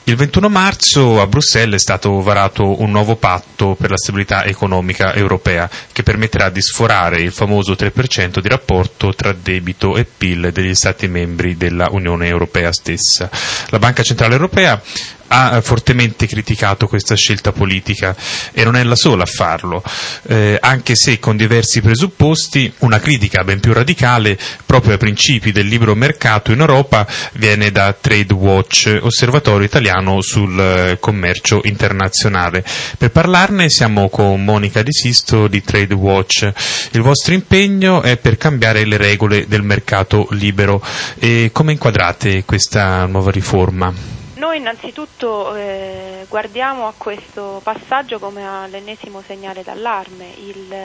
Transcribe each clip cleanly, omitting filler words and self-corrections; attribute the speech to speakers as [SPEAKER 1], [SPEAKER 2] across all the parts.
[SPEAKER 1] Il 21 marzo a Bruxelles è stato varato un nuovo patto per la stabilità economica europea che permetterà di sforare il famoso 3% di rapporto tra debito e PIL degli Stati membri della Unione Europea stessa. La Banca Centrale Europea ha fortemente criticato questa scelta politica e non è la sola a farlo, anche se con diversi presupposti. Una critica ben più radicale proprio ai principi del libero mercato in Europa viene da Trade Watch, osservatorio italiano sul commercio internazionale. Per parlarne siamo con Monica Di Sisto di Trade Watch. Il vostro impegno è per cambiare le regole del mercato libero. E come inquadrate questa nuova riforma?
[SPEAKER 2] Noi innanzitutto guardiamo a questo passaggio come all'ennesimo segnale d'allarme. Il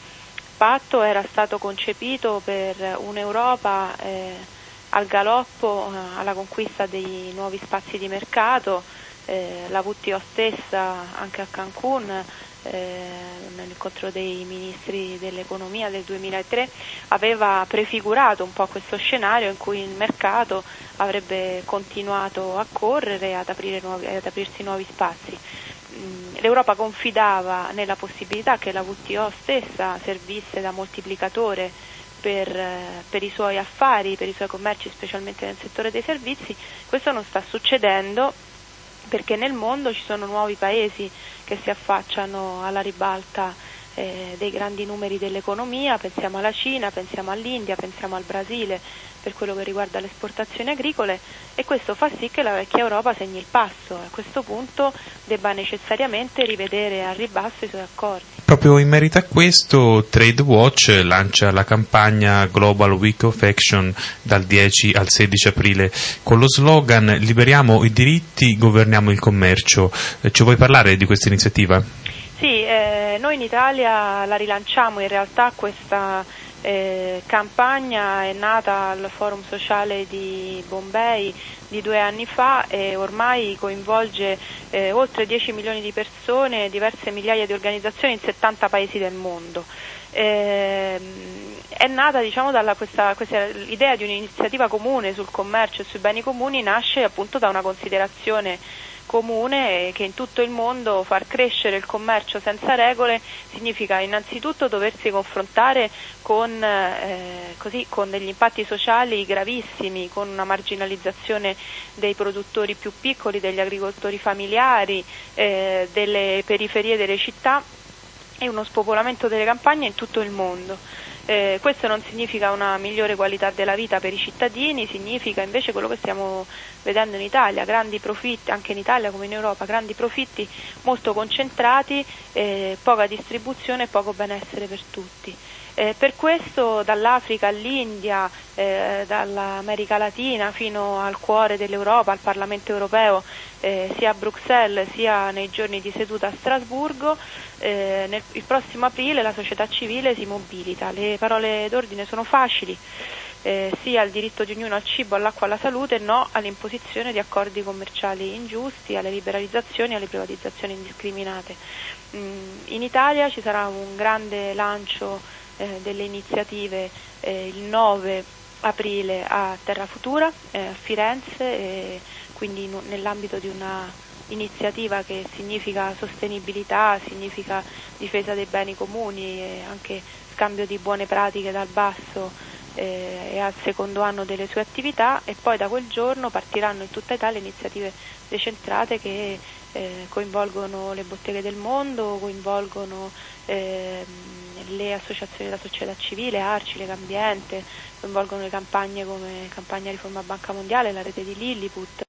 [SPEAKER 2] patto era stato concepito per un'Europa al galoppo alla conquista dei nuovi spazi di mercato. La WTO stessa, anche a Cancun, nell'incontro dei ministri dell'economia del 2003, aveva prefigurato un po' questo scenario in cui il mercato avrebbe continuato a correre e ad aprirsi nuovi spazi. L'Europa confidava nella possibilità che la WTO stessa servisse da moltiplicatore per i suoi affari, per i suoi commerci, specialmente nel settore dei servizi. Questo non sta succedendo perché nel mondo ci sono nuovi paesi che si affacciano alla ribalta dei grandi numeri dell'economia. Pensiamo alla Cina, pensiamo all'India, pensiamo al Brasile per quello che riguarda le esportazioni agricole, e questo fa sì che la vecchia Europa segni il passo. A questo punto debba necessariamente rivedere al ribasso i suoi accordi.
[SPEAKER 1] Proprio in merito a questo, Trade Watch lancia la campagna Global Week of Action dal 10 al 16 aprile con lo slogan "Liberiamo i diritti, governiamo il commercio". Ci vuoi parlare di questa iniziativa?
[SPEAKER 2] Sì, noi in Italia la rilanciamo. In realtà questa campagna è nata al Forum Sociale di Bombay di 2 anni fa e ormai coinvolge oltre 10 milioni di persone, diverse migliaia di organizzazioni in 70 paesi del mondo. È nata, questa idea di un'iniziativa comune sul commercio e sui beni comuni nasce appunto da una considerazione comune che in tutto il mondo far crescere il commercio senza regole significa innanzitutto doversi confrontare con degli impatti sociali gravissimi, con una marginalizzazione dei produttori più piccoli, degli agricoltori familiari, delle periferie delle città e uno spopolamento delle campagne in tutto il mondo. Questo non significa una migliore qualità della vita per i cittadini, significa invece quello che stiamo vedendo in Italia, grandi profitti, anche in Italia come in Europa, grandi profitti molto concentrati, poca distribuzione e poco benessere per tutti. Per questo dall'Africa all'India, dall'America Latina fino al cuore dell'Europa, al Parlamento europeo, sia a Bruxelles sia nei giorni di seduta a Strasburgo, il prossimo aprile la società civile si mobilita. Le parole d'ordine sono facili: sì al diritto di ognuno al cibo, all'acqua, alla salute, no all'imposizione di accordi commerciali ingiusti, alle liberalizzazioni e alle privatizzazioni indiscriminate. In Italia ci sarà un grande lancio delle iniziative il 9 aprile a Terra Futura, a Firenze, quindi nell'ambito di una iniziativa che significa sostenibilità, significa difesa dei beni comuni e anche scambio di buone pratiche dal basso e al secondo anno delle sue attività, e poi da quel giorno partiranno in tutta Italia iniziative decentrate che coinvolgono le botteghe del mondo, coinvolgono le associazioni della società civile, ARCI, Legambiente, coinvolgono le campagne come Campagna Riforma Banca Mondiale, la rete di Lilliput.